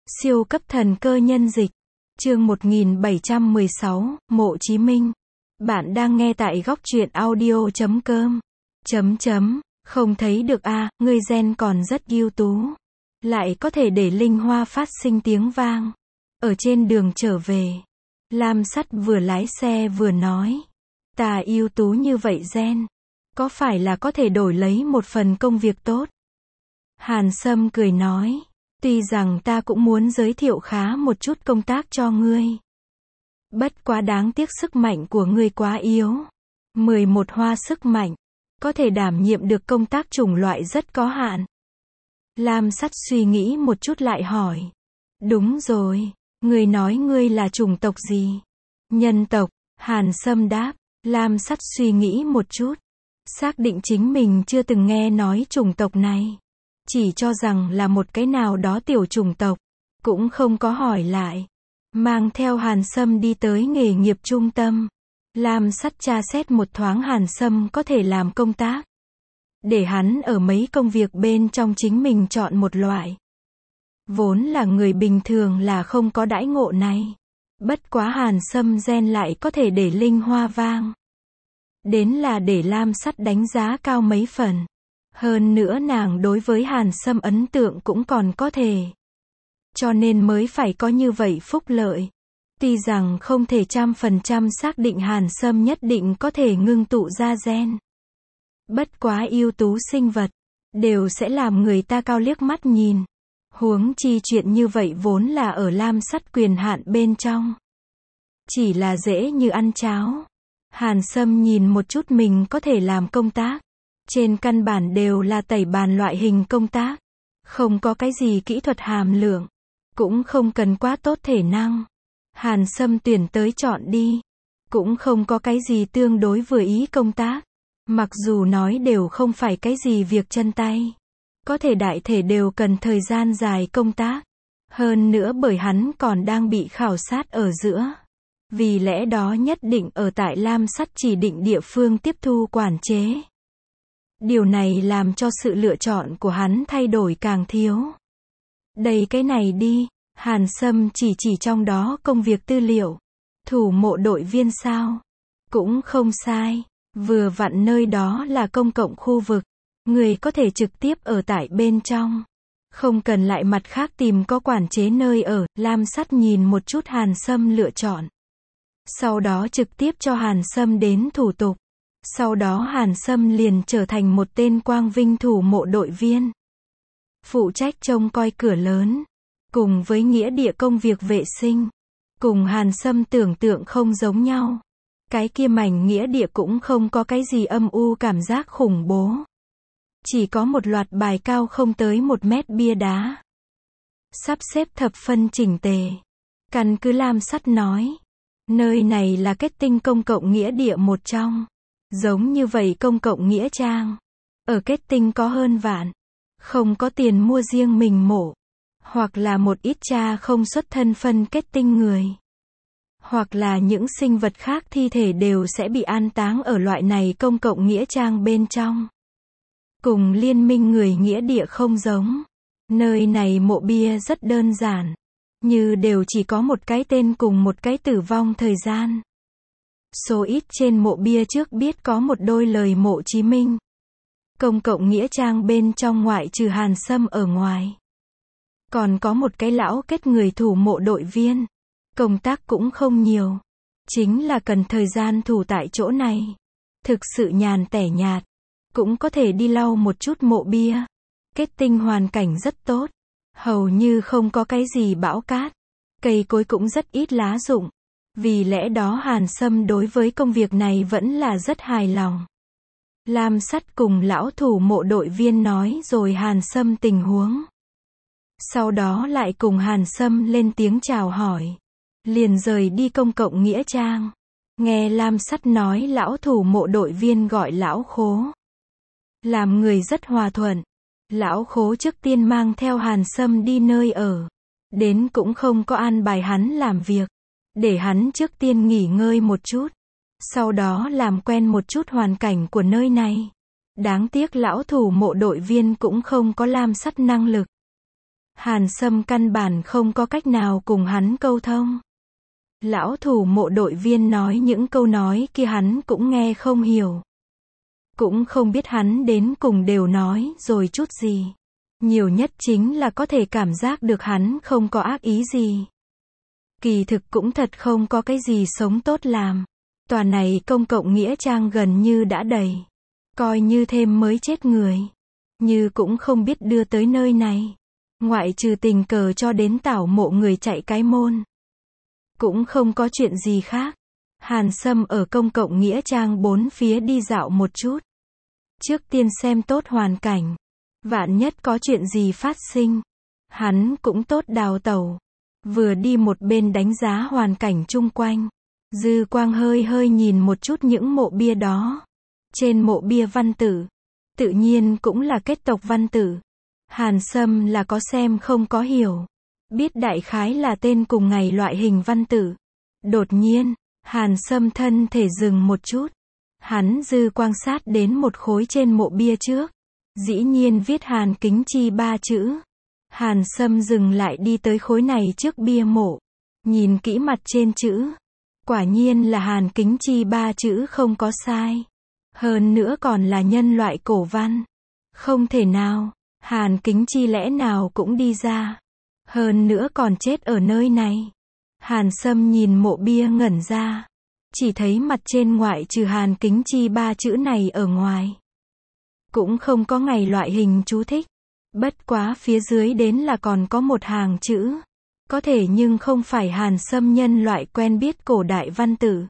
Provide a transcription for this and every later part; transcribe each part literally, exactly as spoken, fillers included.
Siêu cấp thần cơ nhân dịch. Chương một nghìn bảy trăm mười sáu, Mộ Chí Minh. Bạn đang nghe tại góc truyện audio chấm com. Chấm chấm, không thấy được a, à, ngươi gen còn rất ưu tú. Lại có thể để linh hoa phát sinh tiếng vang. Ở trên đường trở về, Lam Sắt vừa lái xe vừa nói. Ta ưu tú như vậy gen, có phải là có thể đổi lấy một phần công việc tốt? Hàn Sâm cười nói. Tuy rằng ta cũng muốn giới thiệu khá một chút công tác cho ngươi. Bất quá đáng tiếc sức mạnh của ngươi quá yếu. mười một hoa sức mạnh, có thể đảm nhiệm được công tác chủng loại rất có hạn. Lam Sắt suy nghĩ một chút lại hỏi. Đúng rồi, ngươi nói ngươi là chủng tộc gì? Nhân tộc, Hàn Sâm đáp. Lam Sắt suy nghĩ một chút. Xác định chính mình chưa từng nghe nói chủng tộc này. Chỉ cho rằng là một cái nào đó tiểu chủng tộc, cũng không có hỏi lại. Mang theo Hàn Sâm đi tới nghề nghiệp trung tâm. Lam Sắt tra xét một thoáng Hàn Sâm có thể làm công tác. Để hắn ở mấy công việc bên trong chính mình chọn một loại. Vốn là người bình thường là không có đãi ngộ này. Bất quá Hàn Sâm gen lại có thể để linh hoa vang. Đến là để Lam Sắt đánh giá cao mấy phần. Hơn nữa nàng đối với Hàn Sâm ấn tượng cũng còn có thể. Cho nên mới phải có như vậy phúc lợi. Tuy rằng không thể trăm phần trăm xác định Hàn Sâm nhất định có thể ngưng tụ ra gen. Bất quá ưu tú sinh vật, đều sẽ làm người ta cao liếc mắt nhìn. Huống chi chuyện như vậy vốn là ở Lam Sắt quyền hạn bên trong. Chỉ là dễ như ăn cháo. Hàn Sâm nhìn một chút mình có thể làm công tác. Trên căn bản đều là tẩy bàn loại hình công tác. Không có cái gì kỹ thuật hàm lượng. Cũng không cần quá tốt thể năng. Hàn Sâm tuyển tới chọn đi. Cũng không có cái gì tương đối vừa ý công tác. Mặc dù nói đều không phải cái gì việc chân tay. Có thể đại thể đều cần thời gian dài công tác. Hơn nữa bởi hắn còn đang bị khảo sát ở giữa. Vì lẽ đó nhất định ở tại Lam Sắt chỉ định địa phương tiếp thu quản chế. Điều này làm cho sự lựa chọn của hắn thay đổi càng thiếu. Đây cái này đi, Hàn Sâm chỉ chỉ trong đó công việc tư liệu. Thủ mộ đội viên sao? Cũng không sai. Vừa vặn nơi đó là công cộng khu vực. Người có thể trực tiếp ở tại bên trong. Không cần lại mặt khác tìm có quản chế nơi ở. Lam Sắt nhìn một chút Hàn Sâm lựa chọn. Sau đó trực tiếp cho Hàn Sâm đến thủ tục. Sau đó Hàn Sâm liền trở thành một tên quang vinh thủ mộ đội viên. Phụ trách trông coi cửa lớn. Cùng với nghĩa địa công việc vệ sinh. Cùng Hàn Sâm tưởng tượng không giống nhau. Cái kia mảnh nghĩa địa cũng không có cái gì âm u cảm giác khủng bố. Chỉ có một loạt bài cao không tới một mét bia đá. Sắp xếp thập phân chỉnh tề. Căn cứ Lam Sắt nói. Nơi này là kết tinh công cộng nghĩa địa một trong. Giống như vậy công cộng nghĩa trang. Ở kết tinh có hơn vạn. Không có tiền mua riêng mình mộ. Hoặc là một ít cha không xuất thân phân kết tinh người. Hoặc là những sinh vật khác thi thể đều sẽ bị an táng ở loại này công cộng nghĩa trang bên trong. Cùng liên minh người nghĩa địa không giống. Nơi này mộ bia rất đơn giản. Như đều chỉ có một cái tên cùng một cái tử vong thời gian. Số ít trên mộ bia trước biết có một đôi lời Mộ Chí Minh. Công cộng nghĩa trang bên trong ngoại trừ Hàn Sâm ở ngoài. Còn có một cái lão kết người thủ mộ đội viên. Công tác cũng không nhiều. Chính là cần thời gian thủ tại chỗ này. Thực sự nhàn tẻ nhạt. Cũng có thể đi lau một chút mộ bia. Kết tinh hoàn cảnh rất tốt. Hầu như không có cái gì bão cát. Cây cối cũng rất ít lá rụng. Vì lẽ đó Hàn Sâm đối với công việc này vẫn là rất hài lòng. Lam Sắt cùng lão thủ mộ đội viên nói rồi Hàn Sâm tình huống. Sau đó lại cùng Hàn Sâm lên tiếng chào hỏi. Liền rời đi công cộng nghĩa trang. Nghe Lam Sắt nói lão thủ mộ đội viên gọi lão Khố. Làm người rất hòa thuận. Lão Khố trước tiên mang theo Hàn Sâm đi nơi ở. Đến cũng không có an bài hắn làm việc. Để hắn trước tiên nghỉ ngơi một chút. Sau đó làm quen một chút hoàn cảnh của nơi này. Đáng tiếc lão thủ mộ đội viên cũng không có Lam Sắt năng lực. Hàn Sâm căn bản không có cách nào cùng hắn câu thông. Lão thủ mộ đội viên nói những câu nói kia hắn cũng nghe không hiểu. Cũng không biết hắn đến cùng đều nói rồi chút gì. Nhiều nhất chính là có thể cảm giác được hắn không có ác ý gì. Kỳ thực cũng thật không có cái gì sống tốt làm. Tòa này công cộng nghĩa trang gần như đã đầy. Coi như thêm mới chết người. Như cũng không biết đưa tới nơi này. Ngoại trừ tình cờ cho đến tảo mộ người chạy cái môn. Cũng không có chuyện gì khác. Hàn Sâm ở công cộng nghĩa trang bốn phía đi dạo một chút. Trước tiên xem tốt hoàn cảnh. Vạn nhất có chuyện gì phát sinh. Hắn cũng tốt đào tẩu. Vừa đi một bên đánh giá hoàn cảnh chung quanh. Dư quang hơi hơi nhìn một chút những mộ bia đó. Trên mộ bia văn tự. Tự nhiên cũng là kết tộc văn tự. Hàn Sâm là có xem không có hiểu. Biết đại khái là tên cùng ngày loại hình văn tự. Đột nhiên, Hàn Sâm thân thể dừng một chút. Hắn dư quan sát đến một khối trên mộ bia trước. Dĩ nhiên viết Hàn Kính Chi ba chữ. Hàn Sâm dừng lại đi tới khối này trước bia mộ. Nhìn kỹ mặt trên chữ. Quả nhiên là Hàn Kính Chi ba chữ không có sai. Hơn nữa còn là nhân loại cổ văn. Không thể nào, Hàn Kính Chi lẽ nào cũng đi ra. Hơn nữa còn chết ở nơi này. Hàn Sâm nhìn mộ bia ngẩn ra. Chỉ thấy mặt trên ngoại trừ Hàn Kính Chi ba chữ này ở ngoài. Cũng không có ngày loại hình chú thích. Bất quá phía dưới đến là còn có một hàng chữ. Có thể nhưng không phải Hàn Sâm nhân loại quen biết cổ đại văn tự.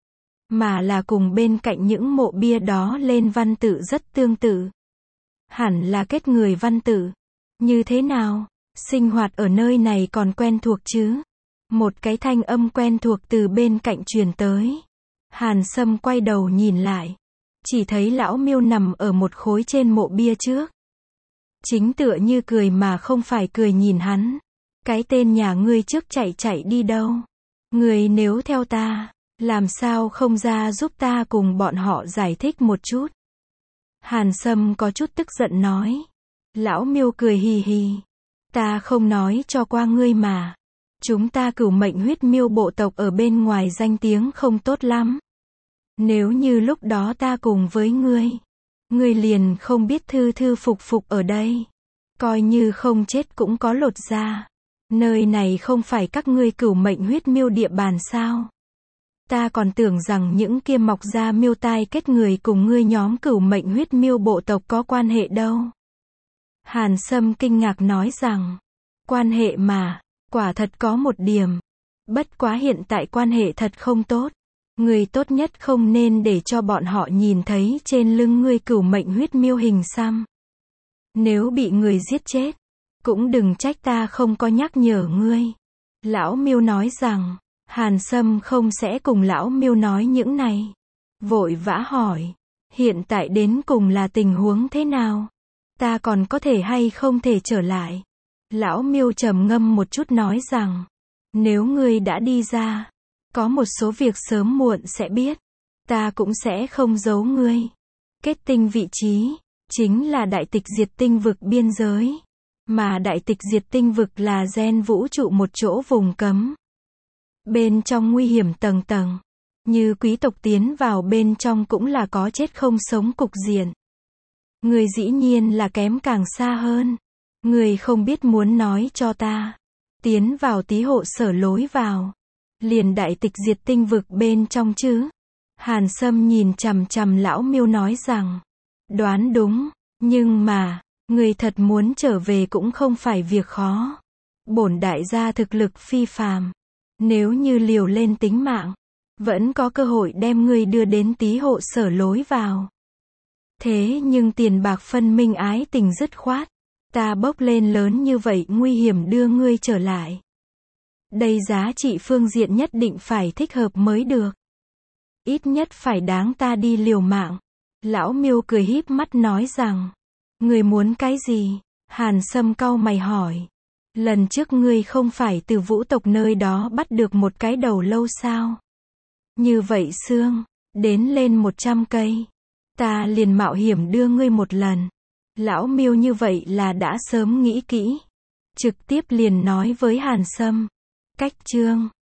Mà là cùng bên cạnh những mộ bia đó lên văn tự rất tương tự. Hẳn là kết người văn tự. Như thế nào? Sinh hoạt ở nơi này còn quen thuộc chứ? Một cái thanh âm quen thuộc từ bên cạnh truyền tới. Hàn Sâm quay đầu nhìn lại. Chỉ thấy lão Miêu nằm ở một khối trên mộ bia trước. Chính tựa như cười mà không phải cười nhìn hắn. Cái tên nhà ngươi trước chạy chạy đi đâu? Ngươi nếu theo ta, làm sao không ra giúp ta cùng bọn họ giải thích một chút? Hàn Sâm có chút tức giận nói. Lão Miêu cười hì hì. Ta không nói cho qua ngươi mà. Chúng ta Cửu Mệnh Huyết Miêu bộ tộc ở bên ngoài danh tiếng không tốt lắm. Nếu như lúc đó ta cùng với ngươi, ngươi liền không biết thư thư phục phục ở đây. Coi như không chết cũng có lột da. Nơi này không phải các ngươi Cửu Mệnh Huyết Miêu địa bàn sao? Ta còn tưởng rằng những kia mọc ra miêu tai kết người cùng ngươi nhóm Cửu Mệnh Huyết Miêu bộ tộc có quan hệ đâu. Hàn Sâm kinh ngạc nói rằng, quan hệ mà, quả thật có một điểm. Bất quá hiện tại quan hệ thật không tốt. Ngươi tốt nhất không nên để cho bọn họ nhìn thấy trên lưng ngươi Cửu Mệnh Huyết Miêu hình xăm. Nếu bị người giết chết, cũng đừng trách ta không có nhắc nhở ngươi. Lão Miêu nói rằng, Hàn Sâm không sẽ cùng lão Miêu nói những này. Vội vã hỏi, hiện tại đến cùng là tình huống thế nào? Ta còn có thể hay không thể trở lại? Lão Miêu trầm ngâm một chút nói rằng, nếu ngươi đã đi ra, có một số việc sớm muộn sẽ biết. Ta cũng sẽ không giấu ngươi. Kết tinh vị trí, chính là đại tịch diệt tinh vực biên giới. Mà đại tịch diệt tinh vực là gen vũ trụ một chỗ vùng cấm. Bên trong nguy hiểm tầng tầng. Như quý tộc tiến vào bên trong cũng là có chết không sống cục diện. Người dĩ nhiên là kém càng xa hơn. Người không biết muốn nói cho ta. Tiến vào tí hộ sở lối vào. Liền đại tịch diệt tinh vực bên trong chứ. Hàn Sâm nhìn chằm chằm lão Miêu nói rằng. Đoán đúng. Nhưng mà, người thật muốn trở về cũng không phải việc khó. Bổn đại gia thực lực phi phàm. Nếu như liều lên tính mạng, vẫn có cơ hội đem ngươi đưa đến tí hộ sở lối vào. Thế nhưng tiền bạc phân minh ái tình dứt khoát. Ta bốc lên lớn như vậy nguy hiểm đưa ngươi trở lại. Đây giá trị phương diện nhất định phải thích hợp mới được. Ít nhất phải đáng ta đi liều mạng. Lão Miêu cười híp mắt nói rằng. Ngươi muốn cái gì? Hàn Sâm cau mày hỏi. Lần trước ngươi không phải từ vũ tộc nơi đó bắt được một cái đầu lâu sao? Như vậy xương, đến lên một trăm cây. Ta liền mạo hiểm đưa ngươi một lần. Lão Miêu như vậy là đã sớm nghĩ kỹ. Trực tiếp liền nói với Hàn Sâm. Cách chương